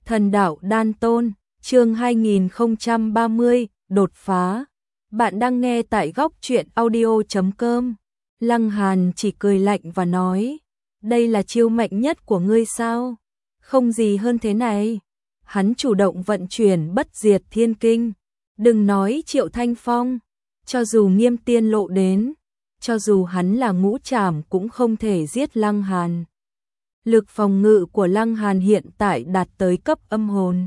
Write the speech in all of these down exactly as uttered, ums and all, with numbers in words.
Thần đạo đan tôn, chương hai nghìn không trăm ba mươi, đột phá. Bạn đang nghe tại góc truyện audio chấm com. Lăng Hàn chỉ cười lạnh và nói, đây là chiêu mạnh nhất của ngươi sao? Không gì hơn thế này. Hắn chủ động vận chuyển bất diệt thiên kinh. Đừng nói Triệu Thanh Phong, cho dù Nghiêm Tiên Lộ đến, cho dù hắn là ngũ trảm cũng không thể giết Lăng Hàn. Lực phòng ngự của Lăng Hàn hiện tại đạt tới cấp âm hồn.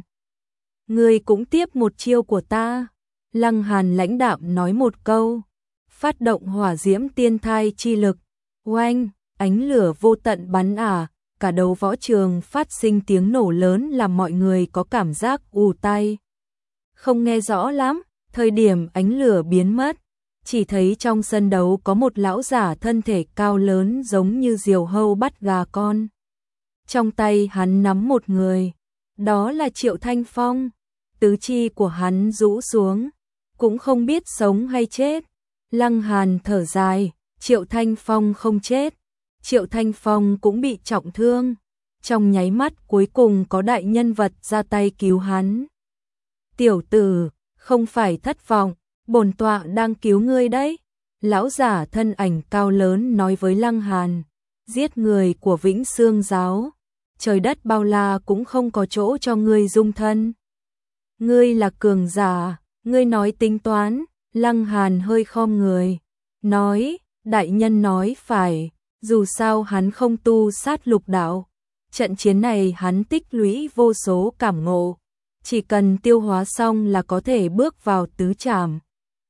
Ngươi cũng tiếp một chiêu của ta. Lăng Hàn lãnh đạm nói một câu, phát động hỏa diễm tiên thai chi lực. Oanh, ánh lửa vô tận bắn ả, cả đầu võ trường phát sinh tiếng nổ lớn làm mọi người có cảm giác ù tai. Không nghe rõ lắm, thời điểm ánh lửa biến mất, chỉ thấy trong sân đấu có một lão giả thân thể cao lớn giống như diều hâu bắt gà con. Trong tay hắn nắm một người, đó là Triệu Thanh Phong. Tứ chi của hắn rũ xuống, cũng không biết sống hay chết. Lăng Hàn thở dài, Triệu Thanh Phong không chết, Triệu Thanh Phong cũng bị trọng thương. Trong nháy mắt cuối cùng có đại nhân vật ra tay cứu hắn. Tiểu tử, không phải thất vọng, bổn tọa đang cứu ngươi đấy. Lão giả thân ảnh cao lớn nói với Lăng Hàn, giết người của Vĩnh Xương giáo, trời đất bao la cũng không có chỗ cho ngươi dung thân. Ngươi là cường giả, ngươi nói tính toán. Lăng Hàn hơi khom người, nói, đại nhân nói phải, dù sao hắn không tu sát lục đạo. Trận chiến này hắn tích lũy vô số cảm ngộ, chỉ cần tiêu hóa xong là có thể bước vào tứ trảm.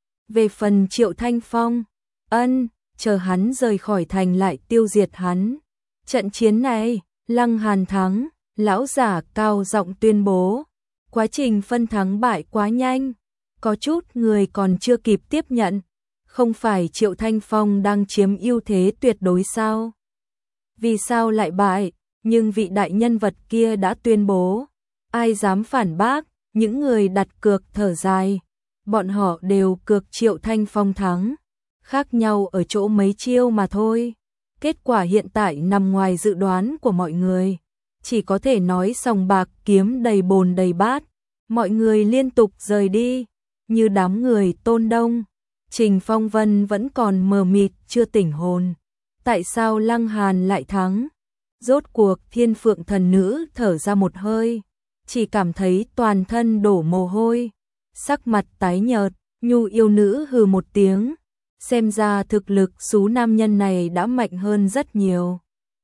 Về phần Triệu Thanh Phong, ân, chờ hắn rời khỏi thành lại tiêu diệt hắn. Trận chiến này, Lăng Hàn thắng, lão giả cao giọng tuyên bố. Quá trình phân thắng bại quá nhanh, có chút người còn chưa kịp tiếp nhận. Không phải Triệu Thanh Phong đang chiếm ưu thế tuyệt đối sao? Vì sao lại bại? Nhưng vị đại nhân vật kia đã tuyên bố. Ai dám phản bác? Những người đặt cược thở dài. Bọn họ đều cược Triệu Thanh Phong thắng. Khác nhau ở chỗ mấy chiêu mà thôi. Kết quả hiện tại nằm ngoài dự đoán của mọi người. Chỉ có thể nói sòng bạc kiếm đầy bồn đầy bát. Mọi người liên tục rời đi, như đám người Tôn Đông. Trình Phong Vân vẫn còn mờ mịt chưa tỉnh hồn. Tại sao Lăng Hàn lại thắng? Rốt cuộc Thiên Phượng thần nữ thở ra một hơi, chỉ cảm thấy toàn thân đổ mồ hôi, sắc mặt tái nhợt. Nhu yêu nữ hừ một tiếng, xem ra thực lực số nam nhân này đã mạnh hơn rất nhiều.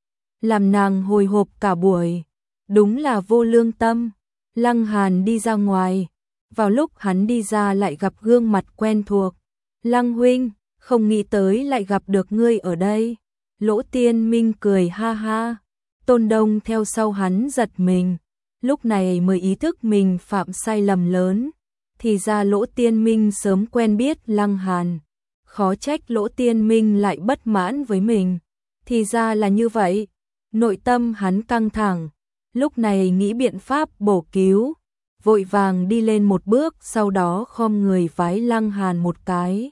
Làm nàng hồi hộp cả buổi, đúng là vô lương tâm. Lăng Hàn đi ra ngoài, vào lúc hắn đi ra lại gặp gương mặt quen thuộc. Lăng huynh, không nghĩ tới lại gặp được ngươi ở đây. Lỗ Tiên Minh cười ha ha. Tôn Đông theo sau hắn giật mình, lúc này mới ý thức mình phạm sai lầm lớn. Thì ra Lỗ Tiên Minh sớm quen biết Lăng Hàn, khó trách Lỗ Tiên Minh lại bất mãn với mình. Thì ra là như vậy, nội tâm hắn căng thẳng. Lúc này nghĩ biện pháp bổ cứu, vội vàng đi lên một bước, sau đó khom người vái Lăng Hàn một cái.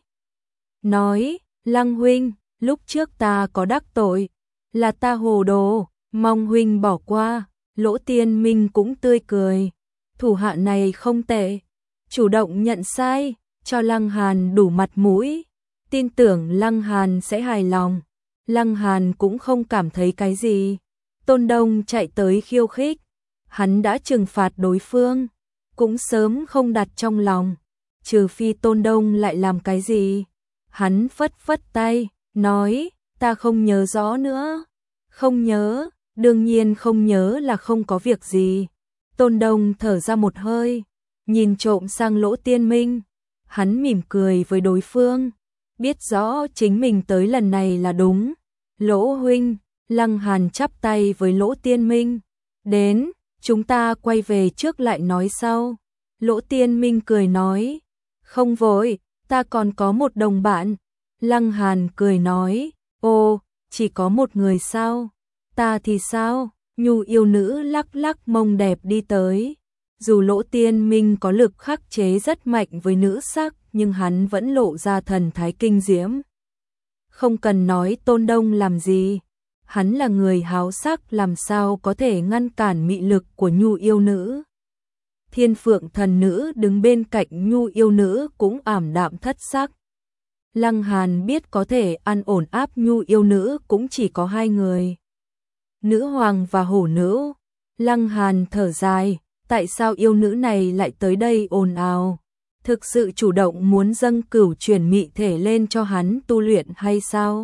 Nói, Lăng huynh, lúc trước ta có đắc tội, là ta hồ đồ, mong huynh bỏ qua. Lỗ Tiên Minh cũng tươi cười, thủ hạ này không tệ, chủ động nhận sai, cho Lăng Hàn đủ mặt mũi, tin tưởng Lăng Hàn sẽ hài lòng. Lăng Hàn cũng không cảm thấy cái gì. Tôn Đông chạy tới khiêu khích, hắn đã trừng phạt đối phương, cũng sớm không đặt trong lòng, trừ phi Tôn Đông lại làm cái gì. Hắn phất phất tay, nói, ta không nhớ rõ nữa. Không nhớ, đương nhiên không nhớ là không có việc gì. Tôn Đông thở ra một hơi, nhìn trộm sang Lỗ Tiên Minh, hắn mỉm cười với đối phương, biết rõ chính mình tới lần này là đúng. Lỗ huynh. Lăng Hàn chắp tay với Lỗ Tiên Minh, đến, chúng ta quay về trước lại nói sau. Lỗ Tiên Minh cười nói, không vội, ta còn có một đồng bạn. Lăng Hàn cười nói, ô, chỉ có một người sao? Ta thì sao? Nhu yêu nữ lắc lắc mông đẹp đi tới. Dù Lỗ Tiên Minh có lực khắc chế rất mạnh với nữ sắc, nhưng hắn vẫn lộ ra thần thái kinh diễm. Không cần nói Tôn Đông làm gì, Hắn là người háo sắc, làm sao có thể ngăn cản mị lực của Nhu yêu nữ. Thiên Phượng thần nữ đứng bên cạnh Nhu yêu nữ cũng ảm đạm thất sắc. Lăng Hàn biết có thể an ổn áp Nhu yêu nữ cũng chỉ có hai người. Nữ hoàng và hổ nữ. Lăng Hàn thở dài, tại sao yêu nữ này lại tới đây ồn ào? Thực sự chủ động muốn dâng cửu chuyển mị thể lên cho hắn tu luyện hay sao?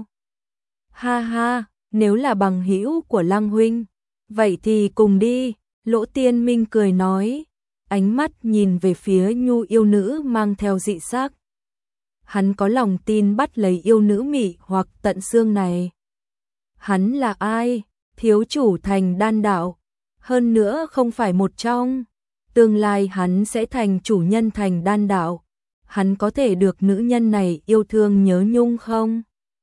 Ha ha, nếu là bằng hữu của Lăng huynh, vậy thì cùng đi, Lỗ Tiên Minh cười nói, ánh mắt nhìn về phía Nhu yêu nữ mang theo dị sắc. Hắn có lòng tin bắt lấy yêu nữ mị hoặc tận xương này. Hắn là ai? Thiếu chủ thành đan đạo, hơn nữa không phải một trong. Tương lai hắn sẽ thành chủ nhân thành đan đạo. Hắn có thể được nữ nhân này yêu thương nhớ nhung không?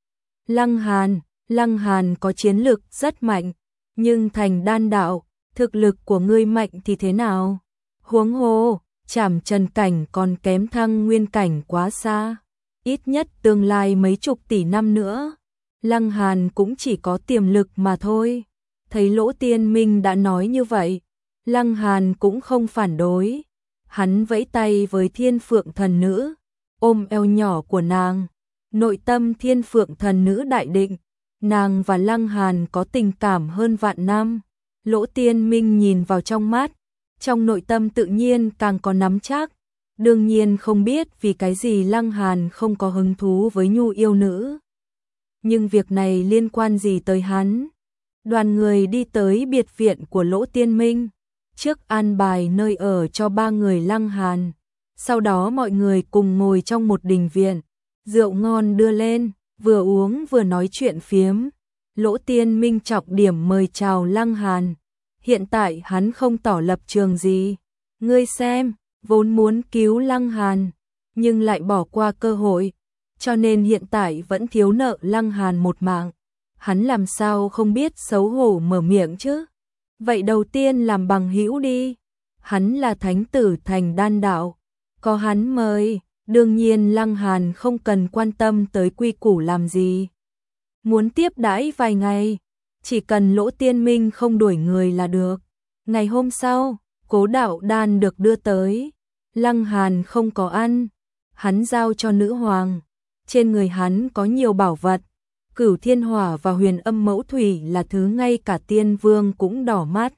Lăng Hàn, Lăng Hàn có chiến lực rất mạnh, nhưng thành đan đạo, thực lực của ngươi mạnh thì thế nào? Huống hồ, Trảm Trần cảnh còn kém Thăng Nguyên cảnh quá xa, ít nhất tương lai mấy chục tỷ năm nữa, Lăng Hàn cũng chỉ có tiềm lực mà thôi. Thấy Lỗ Tiên Minh đã nói như vậy, Lăng Hàn cũng không phản đối. Hắn vẫy tay với Thiên Phượng thần nữ, ôm eo nhỏ của nàng. Nội tâm Thiên Phượng thần nữ đại định, nàng và Lăng Hàn có tình cảm hơn vạn năm. Lỗ Tiên Minh nhìn vào trong mắt, trong nội tâm tự nhiên càng có nắm chắc. Đương nhiên không biết vì cái gì Lăng Hàn không có hứng thú với Nhu yêu nữ. Nhưng việc này liên quan gì tới hắn? Đoàn người đi tới biệt viện của Lỗ Tiên Minh, trước an bài nơi ở cho ba người Lăng Hàn. Sau đó mọi người cùng ngồi trong một đình viện, rượu ngon đưa lên, vừa uống vừa nói chuyện phiếm. Lỗ Tiên Minh trọng điểm mời chào Lăng Hàn. Hiện tại hắn không tỏ lập trường gì. Ngươi xem, vốn muốn cứu Lăng Hàn, nhưng lại bỏ qua cơ hội, cho nên hiện tại vẫn thiếu nợ Lăng Hàn một mạng. Hắn làm sao không biết xấu hổ mở miệng chứ? Vậy đầu tiên làm bằng hữu đi. Hắn là thánh tử thành đan đạo, có hắn mời, đương nhiên Lăng Hàn không cần quan tâm tới quy củ làm gì. Muốn tiếp đãi vài ngày, chỉ cần Lỗ Tiên Minh không đuổi người là được. Ngày hôm sau, Cố đạo đan được đưa tới. Lăng Hàn không có ăn, hắn giao cho nữ hoàng. Trên người hắn có nhiều bảo vật, Cửu Thiên Hỏa và Huyền Âm Mẫu Thủy là thứ ngay cả tiên vương cũng đỏ mắt.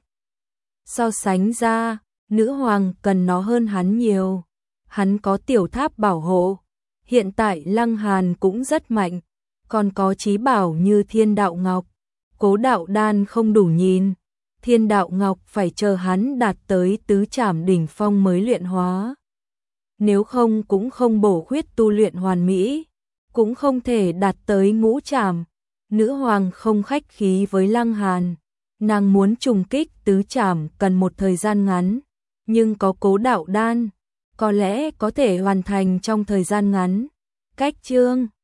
So sánh ra, nữ hoàng cần nó hơn hắn nhiều. Hắn có tiểu tháp bảo hộ. Hiện tại Lăng Hàn cũng rất mạnh, còn có chí bảo như Thiên Đạo Ngọc. Cố đạo đan không đủ nhìn, Thiên Đạo Ngọc phải chờ hắn đạt tới tứ trảm đỉnh phong mới luyện hóa. Nếu không cũng không bổ khuyết tu luyện hoàn mỹ, cũng không thể đạt tới ngũ trảm. Nữ hoàng không khách khí với Lăng Hàn, nàng muốn trùng kích tứ trảm cần một thời gian ngắn, nhưng có cố đạo đan, có lẽ có thể hoàn thành trong thời gian ngắn. Cách chương